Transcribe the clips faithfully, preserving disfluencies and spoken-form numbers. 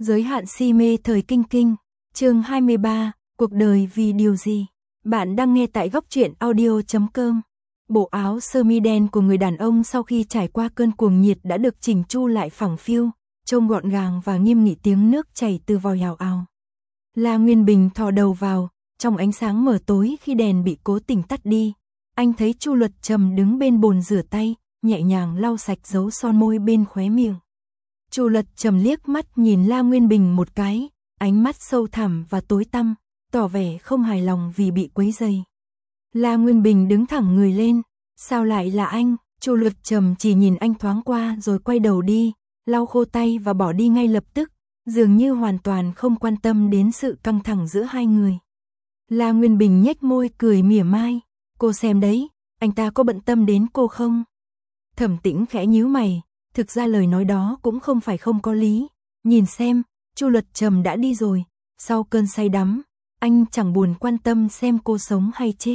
Giới hạn si mê thời kinh kinh, chương hai mươi ba, cuộc đời vì điều gì? Bạn đang nghe tại góc truyện audio chấm com. Bộ áo sơ mi đen của người đàn ông sau khi trải qua cơn cuồng nhiệt đã được chỉnh chu lại phẳng phiu, trông gọn gàng và nghiêm nghị, tiếng nước chảy từ vòi ào ào. La Nguyên Bình thò đầu vào, trong ánh sáng mờ tối khi đèn bị cố tình tắt đi, anh thấy Chu Luật Trầm đứng bên bồn rửa tay, nhẹ nhàng lau sạch dấu son môi bên khóe miệng. Chu Luật Trầm liếc mắt nhìn La Nguyên Bình một cái, ánh mắt sâu thẳm và tối tăm, tỏ vẻ không hài lòng vì bị quấy rầy. La Nguyên Bình đứng thẳng người lên, sao lại là anh? Chu Luật Trầm chỉ nhìn anh thoáng qua rồi quay đầu đi, lau khô tay và bỏ đi ngay lập tức, dường như hoàn toàn không quan tâm đến sự căng thẳng giữa hai người. La Nguyên Bình nhếch môi cười mỉa mai, cô xem đấy, anh ta có bận tâm đến cô không? Thẩm Tĩnh khẽ nhíu mày, thực ra lời nói đó cũng không phải không có lý, nhìn xem, Chu Luật Trầm đã đi rồi, sau cơn say đắm, anh chẳng buồn quan tâm xem cô sống hay chết.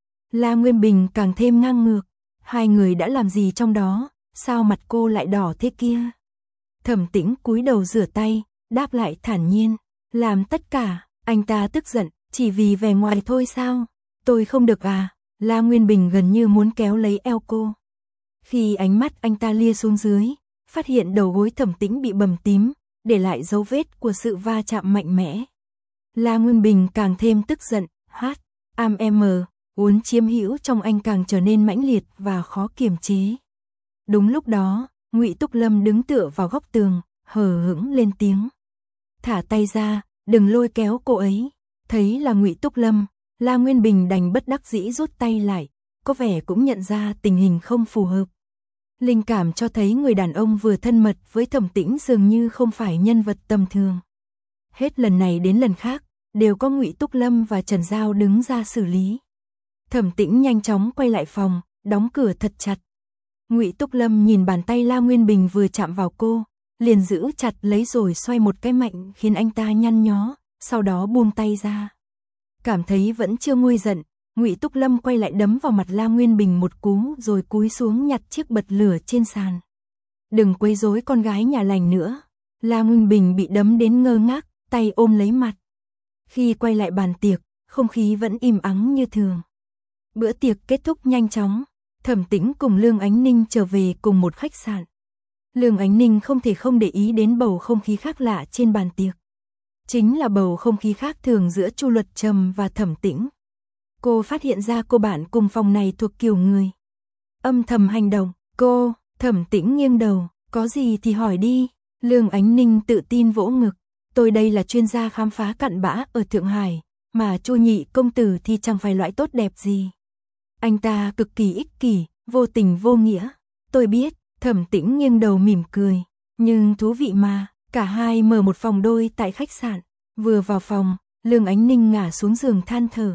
La Nguyên Bình càng thêm ngang ngược, hai người đã làm gì trong đó, sao mặt cô lại đỏ thế kia? Thẩm Tĩnh cúi đầu rửa tay, đáp lại thản nhiên, làm tất cả, anh ta tức giận, chỉ vì vẻ ngoài thôi sao? Tôi không được à? La Nguyên Bình gần như muốn kéo lấy eo cô. Khi ánh mắt anh ta lia xuống dưới, phát hiện đầu gối Thẩm Tĩnh bị bầm tím, để lại dấu vết của sự va chạm mạnh mẽ. La Nguyên Bình càng thêm tức giận, hát, am em, uốn chiếm hữu trong anh càng trở nên mãnh liệt và khó kiềm chế. Đúng lúc đó, Ngụy Túc Lâm đứng tựa vào góc tường, hờ hững lên tiếng. Thả tay ra, đừng lôi kéo cô ấy. Thấy là Ngụy Túc Lâm, La Nguyên Bình đành bất đắc dĩ rút tay lại, có vẻ cũng nhận ra tình hình không phù hợp. Linh cảm cho thấy người đàn ông vừa thân mật với Thẩm Tĩnh dường như không phải nhân vật tầm thường. Hết lần này đến lần khác, đều có Ngụy Túc Lâm và Trần Giao đứng ra xử lý. Thẩm Tĩnh nhanh chóng quay lại phòng, đóng cửa thật chặt. Ngụy Túc Lâm nhìn bàn tay La Nguyên Bình vừa chạm vào cô, liền giữ chặt lấy rồi xoay một cái mạnh khiến anh ta nhăn nhó, sau đó buông tay ra. Cảm thấy vẫn chưa nguôi giận, Ngụy Túc Lâm quay lại đấm vào mặt La Nguyên Bình một cú rồi cúi xuống nhặt chiếc bật lửa trên sàn. Đừng quấy rối con gái nhà lành nữa. La Nguyên Bình bị đấm đến ngơ ngác, tay ôm lấy mặt. Khi quay lại bàn tiệc, không khí vẫn im ắng như thường. Bữa tiệc kết thúc nhanh chóng, Thẩm Tĩnh cùng Lương Ánh Ninh trở về cùng một khách sạn. Lương Ánh Ninh không thể không để ý đến bầu không khí khác lạ trên bàn tiệc. Chính là bầu không khí khác thường giữa Chu Luật Trầm và Thẩm Tĩnh. Cô phát hiện ra cô bạn cùng phòng này thuộc kiểu người âm thầm hành động. Cô, Thẩm Tĩnh nghiêng đầu, có gì thì hỏi đi. Lương Ánh Ninh tự tin vỗ ngực, tôi đây là chuyên gia khám phá cặn bã ở Thượng Hải, mà Chu nhị công tử thì chẳng phải loại tốt đẹp gì. Anh ta cực kỳ ích kỷ, vô tình vô nghĩa. Tôi biết, Thẩm Tĩnh nghiêng đầu mỉm cười, nhưng thú vị mà. Cả hai mở một phòng đôi tại khách sạn. Vừa vào phòng, Lương Ánh Ninh ngả xuống giường than thở.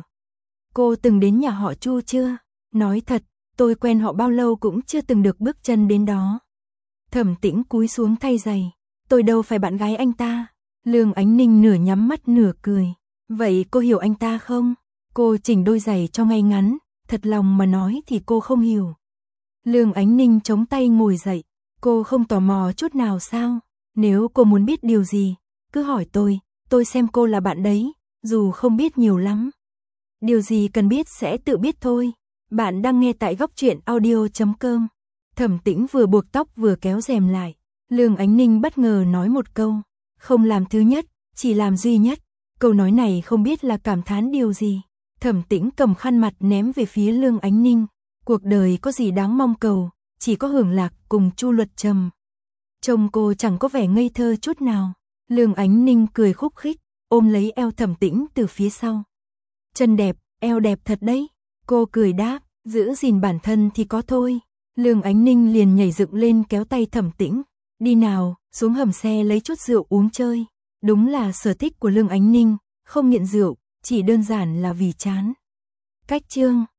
Cô từng đến nhà họ Chu chưa? Nói thật, tôi quen họ bao lâu cũng chưa từng được bước chân đến đó. Thẩm Tĩnh cúi xuống thay giày. Tôi đâu phải bạn gái anh ta. Lương Ánh Ninh nửa nhắm mắt nửa cười. Vậy cô hiểu anh ta không? Cô chỉnh đôi giày cho ngay ngắn. Thật lòng mà nói thì cô không hiểu. Lương Ánh Ninh chống tay ngồi dậy. Cô không tò mò chút nào sao? Nếu cô muốn biết điều gì, cứ hỏi tôi, tôi xem cô là bạn đấy, dù không biết nhiều lắm. Điều gì cần biết sẽ tự biết thôi. Bạn đang nghe tại góc truyện audio chấm com. Thẩm Tĩnh vừa buộc tóc vừa kéo rèm lại. Lương Ánh Ninh bất ngờ nói một câu, không làm thứ nhất, chỉ làm duy nhất. Câu nói này không biết là cảm thán điều gì. Thẩm Tĩnh cầm khăn mặt ném về phía Lương Ánh Ninh. Cuộc đời có gì đáng mong cầu, chỉ có hưởng lạc cùng Chu Luật Trầm. Trông cô chẳng có vẻ ngây thơ chút nào. Lương Ánh Ninh cười khúc khích, ôm lấy eo Thẩm Tĩnh từ phía sau. Chân đẹp, eo đẹp thật đấy. Cô cười đáp, giữ gìn bản thân thì có thôi. Lương Ánh Ninh liền nhảy dựng lên kéo tay Thẩm Tĩnh. Đi nào, xuống hầm xe lấy chút rượu uống chơi. Đúng là sở thích của Lương Ánh Ninh, không nghiện rượu, chỉ đơn giản là vì chán. Cách chương